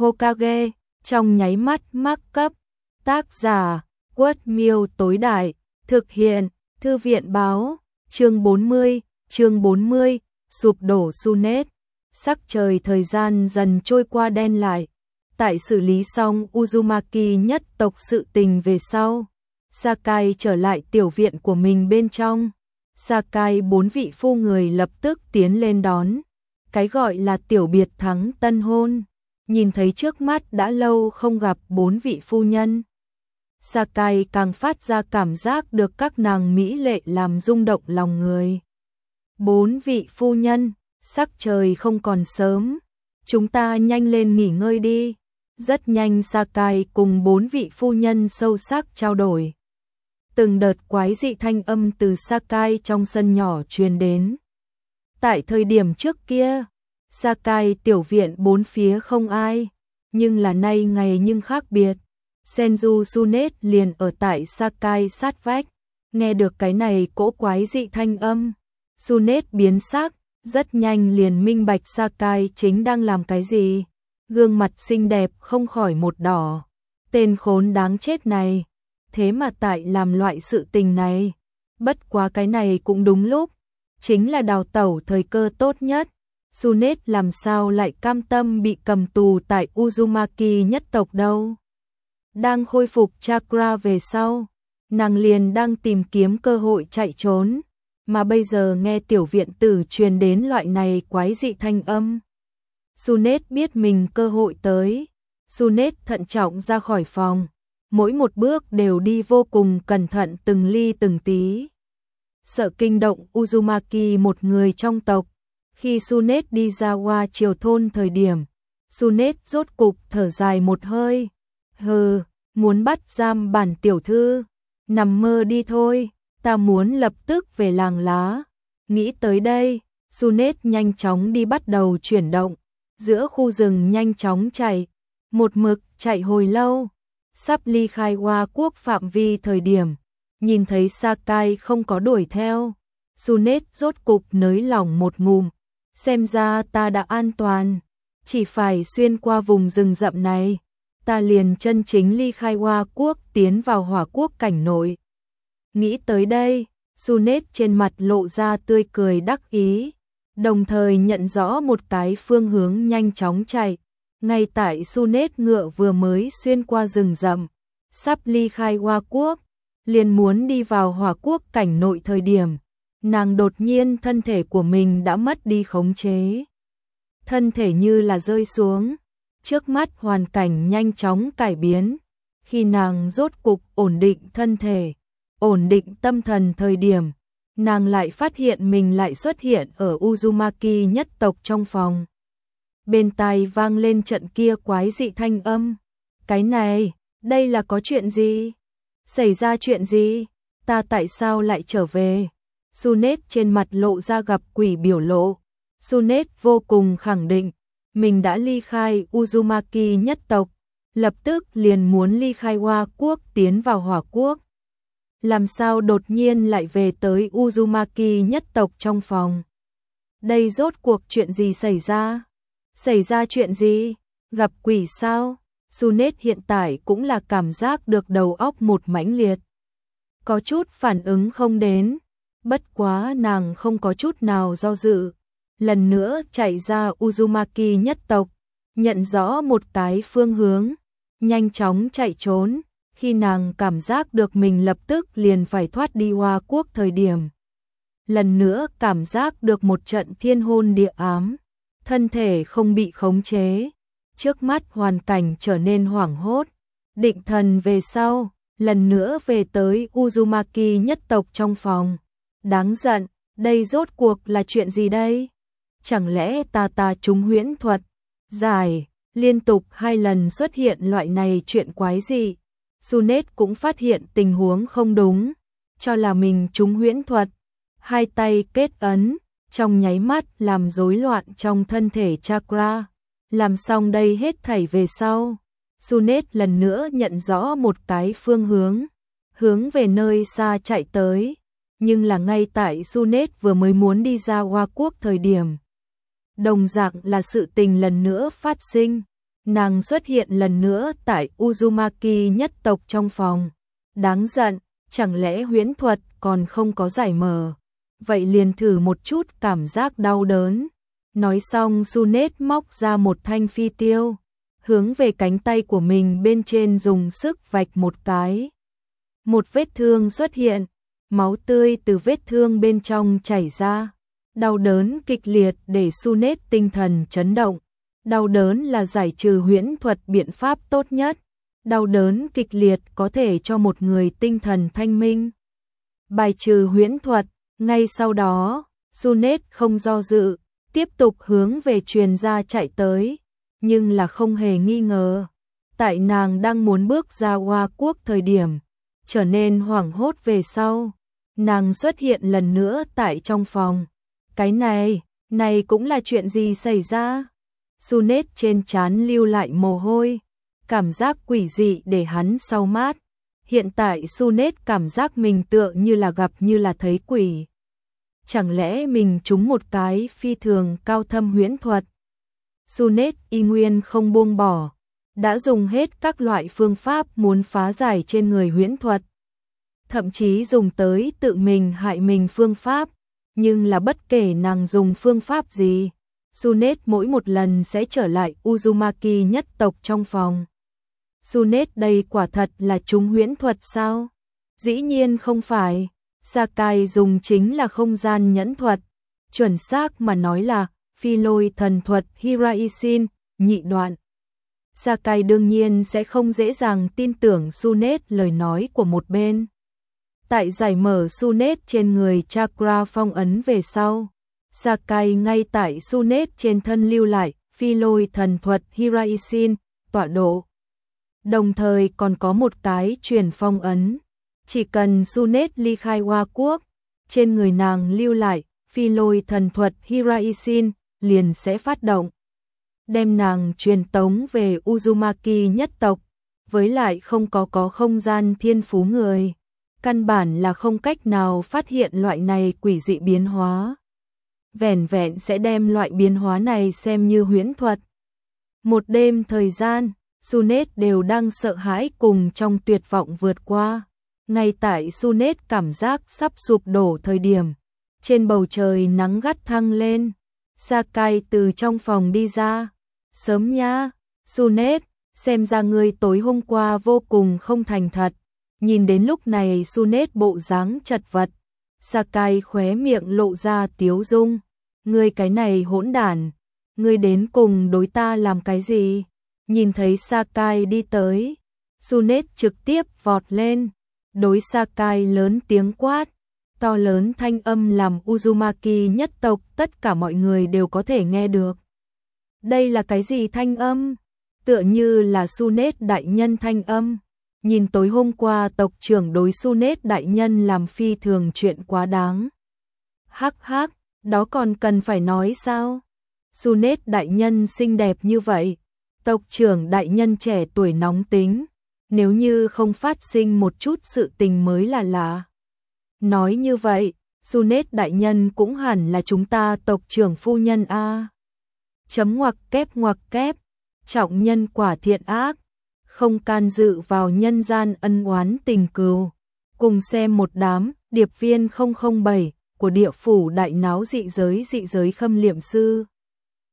Hokage, trong nháy mắt mắc cấp. Tác giả, Quất Miêu tối đại, thực hiện, Thư viện báo, chương 40, sụp đổ Sunet. Sắc trời thời gian dần trôi qua đen lại. Tại xử lý xong Uzumaki nhất tộc sự tình về sau, Sakai trở lại tiểu viện của mình bên trong. Sakai 4 vị phu người lập tức tiến lên đón. Cái gọi là tiểu biệt thắng tân hôn. Nhìn thấy trước mắt đã lâu không gặp 4 vị phu nhân, Sakai càng phát ra cảm giác được các nàng mỹ lệ làm rung động lòng người. 4 vị phu nhân, sắc trời không còn sớm, chúng ta nhanh lên nghỉ ngơi đi. Rất nhanh Sakai cùng 4 vị phu nhân sâu sắc trao đổi. Từng đợt quái dị thanh âm từ Sakai trong sân nhỏ truyền đến. Tại thời điểm trước kia, Sakai tiểu viện bốn phía không ai, nhưng là nay ngày nhưng khác biệt. Senju Sunet liền ở tại Sakai sát vách, nghe được cái này cỗ quái dị thanh âm, Sunet biến sắc, rất nhanh liền minh bạch Sakai chính đang làm cái gì. Gương mặt xinh đẹp không khỏi một đỏ. Tên khốn đáng chết này, thế mà tại làm loại sự tình này. Bất quá cái này cũng đúng lúc, chính là đào tẩu thời cơ tốt nhất. Sunet làm sao lại cam tâm bị cầm tù tại Uzumaki nhất tộc đâu. Đang khôi phục chakra về sau, nàng liền đang tìm kiếm cơ hội chạy trốn, mà bây giờ nghe tiểu viện tử truyền đến loại này quái dị thanh âm. Sunet biết mình cơ hội tới, Sunet thận trọng ra khỏi phòng, mỗi một bước đều đi vô cùng cẩn thận từng ly từng tí. Sợ kinh động Uzumaki một người trong tộc. Khi Sunet đi ra qua triều thôn thời điểm, Sunet rốt cục thở dài một hơi. Hừ, muốn bắt giam bản tiểu thư, nằm mơ đi thôi, ta muốn lập tức về làng lá. Nghĩ tới đây, Sunet nhanh chóng đi bắt đầu chuyển động, giữa khu rừng nhanh chóng chạy, một mực chạy hồi lâu, sắp ly khai Hoa quốc phạm vi thời điểm, nhìn thấy Sakai không có đuổi theo, Sunet rốt cục nới lỏng một ngụm. Xem ra ta đã an toàn, chỉ phải xuyên qua vùng rừng rậm này, ta liền chân chính ly khai Hoa quốc tiến vào Hỏa quốc cảnh nội. Nghĩ tới đây, Sunet trên mặt lộ ra tươi cười đắc ý, đồng thời nhận rõ một cái phương hướng nhanh chóng chạy. Ngay tại Sunet ngựa vừa mới xuyên qua rừng rậm, sắp ly khai Hoa quốc, liền muốn đi vào Hỏa quốc cảnh nội thời điểm, nàng đột nhiên thân thể của mình đã mất đi khống chế. Thân thể như là rơi xuống, trước mắt hoàn cảnh nhanh chóng cải biến. Khi nàng rốt cục ổn định thân thể, ổn định tâm thần thời điểm, nàng lại phát hiện mình lại xuất hiện ở Uzumaki nhất tộc trong phòng. Bên tai vang lên trận kia quái dị thanh âm. Cái này, đây là có chuyện gì? Xảy ra chuyện gì? Ta tại sao lại trở về? Sunet trên mặt lộ ra gặp quỷ biểu lộ. Sunet vô cùng khẳng định, mình đã ly khai Uzumaki nhất tộc, lập tức liền muốn ly khai Hoa quốc tiến vào Hỏa quốc. Làm sao đột nhiên lại về tới Uzumaki nhất tộc trong phòng? Đây rốt cuộc chuyện gì xảy ra? Xảy ra chuyện gì? Gặp quỷ sao? Sunet hiện tại cũng là cảm giác được đầu óc một mãnh liệt. Có chút phản ứng không đến. Bất quá nàng không có chút nào do dự, lần nữa chạy ra Uzumaki nhất tộc, nhận rõ một cái phương hướng, nhanh chóng chạy trốn. Khi nàng cảm giác được mình lập tức liền phải thoát đi Hoa quốc thời điểm, lần nữa cảm giác được một trận thiên hôn địa ám, thân thể không bị khống chế, trước mắt hoàn cảnh trở nên hoảng hốt, định thần về sau, lần nữa về tới Uzumaki nhất tộc trong phòng. Đáng giận, đây rốt cuộc là chuyện gì đây? Chẳng lẽ ta trúng huyễn thuật? Giải, liên tục 2 lần xuất hiện loại này chuyện quái dị. Sunet cũng phát hiện tình huống không đúng, cho là mình trúng huyễn thuật. 2 tay kết ấn, trong nháy mắt làm rối loạn trong thân thể chakra. Làm xong đây hết thảy về sau, Sunet lần nữa nhận rõ một cái phương hướng về nơi xa chạy tới. Nhưng là ngay tại Sunet vừa mới muốn đi ra Hoa quốc thời điểm, đồng dạng là sự tình lần nữa phát sinh. Nàng xuất hiện lần nữa tại Uzumaki nhất tộc trong phòng. Đáng giận, chẳng lẽ huyễn thuật còn không có giải mở. Vậy liền thử một chút cảm giác đau đớn. Nói xong Tsunade móc ra một thanh phi tiêu, hướng về cánh tay của mình bên trên dùng sức vạch một cái. Một vết thương xuất hiện, máu tươi từ vết thương bên trong chảy ra. Đau đớn kịch liệt để Tsunade tinh thần chấn động. Đau đớn là giải trừ huyễn thuật biện pháp tốt nhất. Đau đớn kịch liệt có thể cho một người tinh thần thanh minh. Bài trừ huyễn thuật, ngay sau đó, Tsunade không do dự, tiếp tục hướng về truyền gia chạy tới, nhưng là không hề nghi ngờ. Tại nàng đang muốn bước ra Hoa Quốc thời điểm, trở nên hoảng hốt về sau, nàng xuất hiện lần nữa tại trong phòng. Cái này cũng là chuyện gì xảy ra? Tsunade trên trán lưu lại mồ hôi, cảm giác quỷ dị để hắn sau mát. Hiện tại Tsunade cảm giác mình tựa như là gặp như là thấy quỷ. Chẳng lẽ mình trúng một cái phi thường cao thâm huyễn thuật? Tsunade y nguyên không buông bỏ, đã dùng hết các loại phương pháp muốn phá giải trên người huyễn thuật. Thậm chí dùng tới tự mình hại mình phương pháp, nhưng là bất kể nàng dùng phương pháp gì, Tsunade mỗi một lần sẽ trở lại Uzumaki nhất tộc trong phòng. Tsunade đây quả thật là trúng huyễn thuật sao? Dĩ nhiên không phải. Sakai dùng chính là không gian nhẫn thuật, chuẩn xác mà nói là phi lôi thần thuật Hiraisin, nhị đoạn. Sakai đương nhiên sẽ không dễ dàng tin tưởng Tsunade lời nói của một bên. Tại giải mở Tsunade trên người chakra phong ấn về sau, Sakai ngay tại Tsunade trên thân lưu lại phi lôi thần thuật Hiraisin, tọa độ. Đồng thời còn có một cái truyền phong ấn. Chỉ cần Tsunade ly khai Hoa Quốc, trên người nàng lưu lại phi lôi thần thuật Hiraisin liền sẽ phát động, đem nàng truyền tống về Uzumaki nhất tộc. Với lại không có không gian thiên phú người, căn bản là không cách nào phát hiện loại này quỷ dị biến hóa. Vẻn vẹn sẽ đem loại biến hóa này xem như huyễn thuật. Một đêm thời gian, Tsunade đều đang sợ hãi cùng trong tuyệt vọng vượt qua. Ngay tại Tsunade cảm giác sắp sụp đổ thời điểm, trên bầu trời nắng gắt thăng lên. Sakai từ trong phòng đi ra. Sớm nha, Tsunade, xem ra ngươi tối hôm qua vô cùng không thành thật. Nhìn đến lúc này Tsunade bộ dáng chật vật, Sakai khóe miệng lộ ra tiếu dung. Ngươi cái này hỗn đản, ngươi đến cùng đối ta làm cái gì? Nhìn thấy Sakai đi tới, Tsunade trực tiếp vọt lên, đối Sakai lớn tiếng quát. To lớn thanh âm làm Uzumaki nhất tộc tất cả mọi người đều có thể nghe được. Đây là cái gì thanh âm? Tựa như là Tsunade đại nhân thanh âm. Nhìn tối hôm qua tộc trưởng đối Tsunade đại nhân làm phi thường chuyện quá đáng. Hắc hắc, đó còn cần phải nói sao? Tsunade đại nhân xinh đẹp như vậy, tộc trưởng đại nhân trẻ tuổi nóng tính, nếu như không phát sinh một chút sự tình mới là lạ. Nói như vậy, Tsunade đại nhân cũng hẳn là chúng ta tộc trưởng phu nhân a. Chấm ngoặc kép, trọng nhân quả thiện ác, không can dự vào nhân gian ân oán tình cừu. Cùng xem một đám điệp viên 007 của địa phủ đại náo dị giới khâm liệm sư.